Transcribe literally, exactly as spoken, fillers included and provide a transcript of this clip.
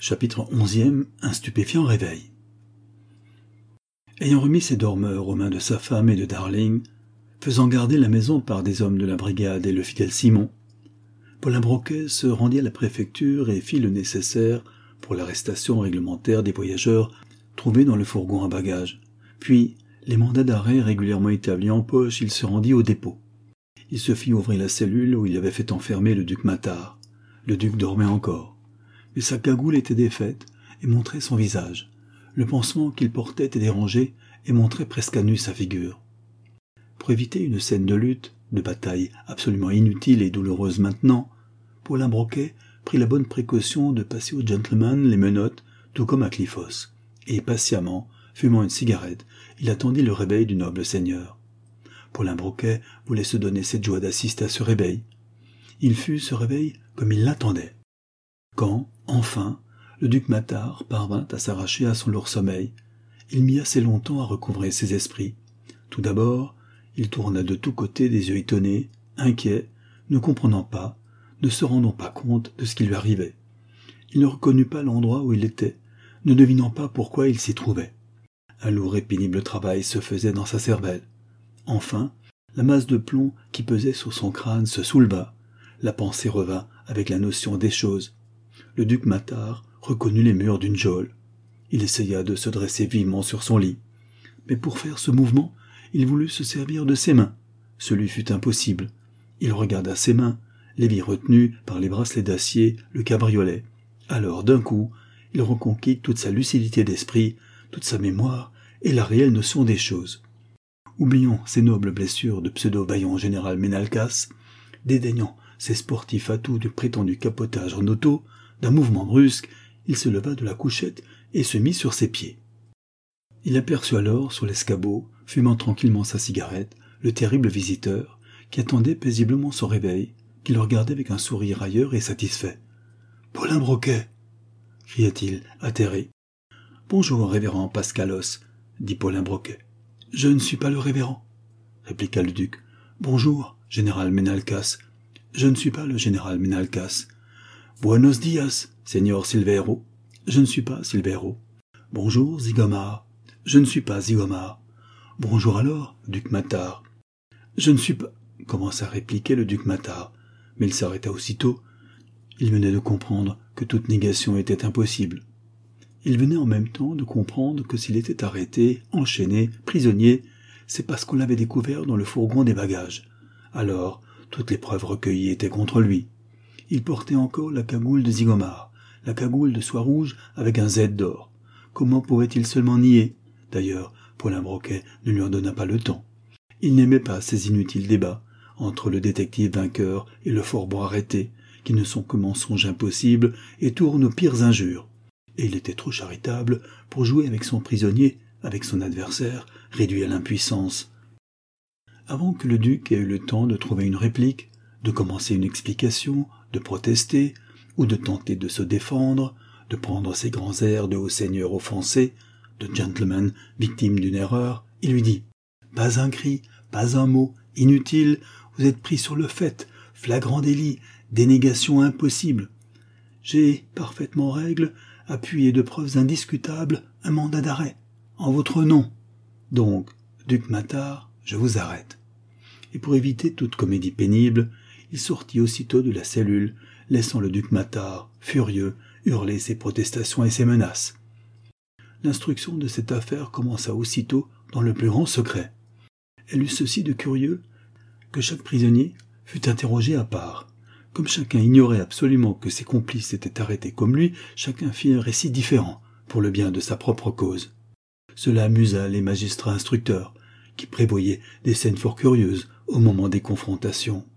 Chapitre onzième. Un stupéfiant réveil. Ayant remis ses dormeurs aux mains de sa femme et de Darling, faisant garder la maison par des hommes de la brigade et le fidèle Simon, Paulin Broquet se rendit à la préfecture et fit le nécessaire pour l'arrestation réglementaire des voyageurs trouvés dans le fourgon à bagages. Puis, les mandats d'arrêt régulièrement établis en poche, il se rendit au dépôt. Il se fit ouvrir la cellule où il avait fait enfermer le duc Matard. Le duc dormait encore, mais sa cagoule était défaite et montrait son visage. Le pansement qu'il portait était dérangé et montrait presque à nu sa figure. Pour éviter une scène de lutte, de bataille absolument inutile et douloureuse maintenant, Paulin Broquet prit la bonne précaution de passer au gentleman les menottes, tout comme à Cliffos, et patiemment, fumant une cigarette, il attendit le réveil du noble seigneur. Paulin Broquet voulait se donner cette joie d'assister à ce réveil. Il fut ce réveil comme il l'attendait. Quand, enfin, le duc Matard parvint à s'arracher à son lourd sommeil, il mit assez longtemps à recouvrer ses esprits. Tout d'abord, il tourna de tous côtés des yeux étonnés, inquiets, ne comprenant pas, ne se rendant pas compte de ce qui lui arrivait. Il ne reconnut pas l'endroit où il était, ne devinant pas pourquoi il s'y trouvait. Un lourd et pénible travail se faisait dans sa cervelle. Enfin, la masse de plomb qui pesait sur son crâne se souleva. La pensée revint avec la notion des choses. Le duc Matard reconnut les murs d'une geôle. Il essaya de se dresser vivement sur son lit. Mais pour faire ce mouvement, il voulut se servir de ses mains. Ce lui fut impossible. Il regarda ses mains, les vit retenues par les bracelets d'acier, le cabriolet. Alors, d'un coup, il reconquit toute sa lucidité d'esprit, toute sa mémoire et la réelle notion des choses. Oubliant ses nobles blessures de pseudo-vaillant général Ménalcas, dédaignant ses sportifs atouts du prétendu capotage en auto, d'un mouvement brusque, il se leva de la couchette et se mit sur ses pieds. Il aperçut alors, sur l'escabeau, fumant tranquillement sa cigarette, le terrible visiteur, qui attendait paisiblement son réveil, qui le regardait avec un sourire railleur et satisfait. « Paulin Broquet !» cria-t-il, atterré. « Bonjour, révérend Pascalos, » dit Paulin Broquet. « Je ne suis pas le révérend, » répliqua le duc. « Bonjour, général Ménalcas. Je ne suis pas le général Ménalcas. Buenos dias, Señor Silvero. Je ne suis pas Silvero. Bonjour, Zigomar. Je ne suis pas Zigomar. Bonjour alors, duc Matard. Je ne suis pas... » commença à répliquer le duc Matard, mais il s'arrêta aussitôt. Il venait de comprendre que toute négation était impossible. Il venait en même temps de comprendre que s'il était arrêté, enchaîné, prisonnier, c'est parce qu'on l'avait découvert dans le fourgon des bagages. Alors, toutes les preuves recueillies étaient contre lui. Il portait encore la cagoule de Zigomar, la cagoule de soie rouge avec un Z d'or. Comment pouvait-il seulement nier? D'ailleurs, Paulin Broquet ne lui en donna pas le temps. Il n'aimait pas ces inutiles débats entre le détective vainqueur et le fourbe arrêté, qui ne sont que mensonges impossibles et tournent aux pires injures. Et il était trop charitable pour jouer avec son prisonnier, avec son adversaire, réduit à l'impuissance. Avant que le duc ait eu le temps de trouver une réplique, de commencer une explication, de protester, ou de tenter de se défendre, de prendre ses grands airs de haut seigneur offensé, de gentleman victime d'une erreur, il lui dit « Pas un cri, pas un mot, inutile, vous êtes pris sur le fait, flagrant délit, dénégation impossible. J'ai, parfaitement règle, appuyé de preuves indiscutables, un mandat d'arrêt, en votre nom. Donc, duc Matard, je vous arrête. » Et pour éviter toute comédie pénible, il sortit aussitôt de la cellule, laissant le duc Matard, furieux, hurler ses protestations et ses menaces. L'instruction de cette affaire commença aussitôt dans le plus grand secret. Elle eut ceci de curieux que chaque prisonnier fut interrogé à part. Comme chacun ignorait absolument que ses complices étaient arrêtés comme lui, chacun fit un récit différent, pour le bien de sa propre cause. Cela amusa les magistrats instructeurs, qui prévoyaient des scènes fort curieuses au moment des confrontations.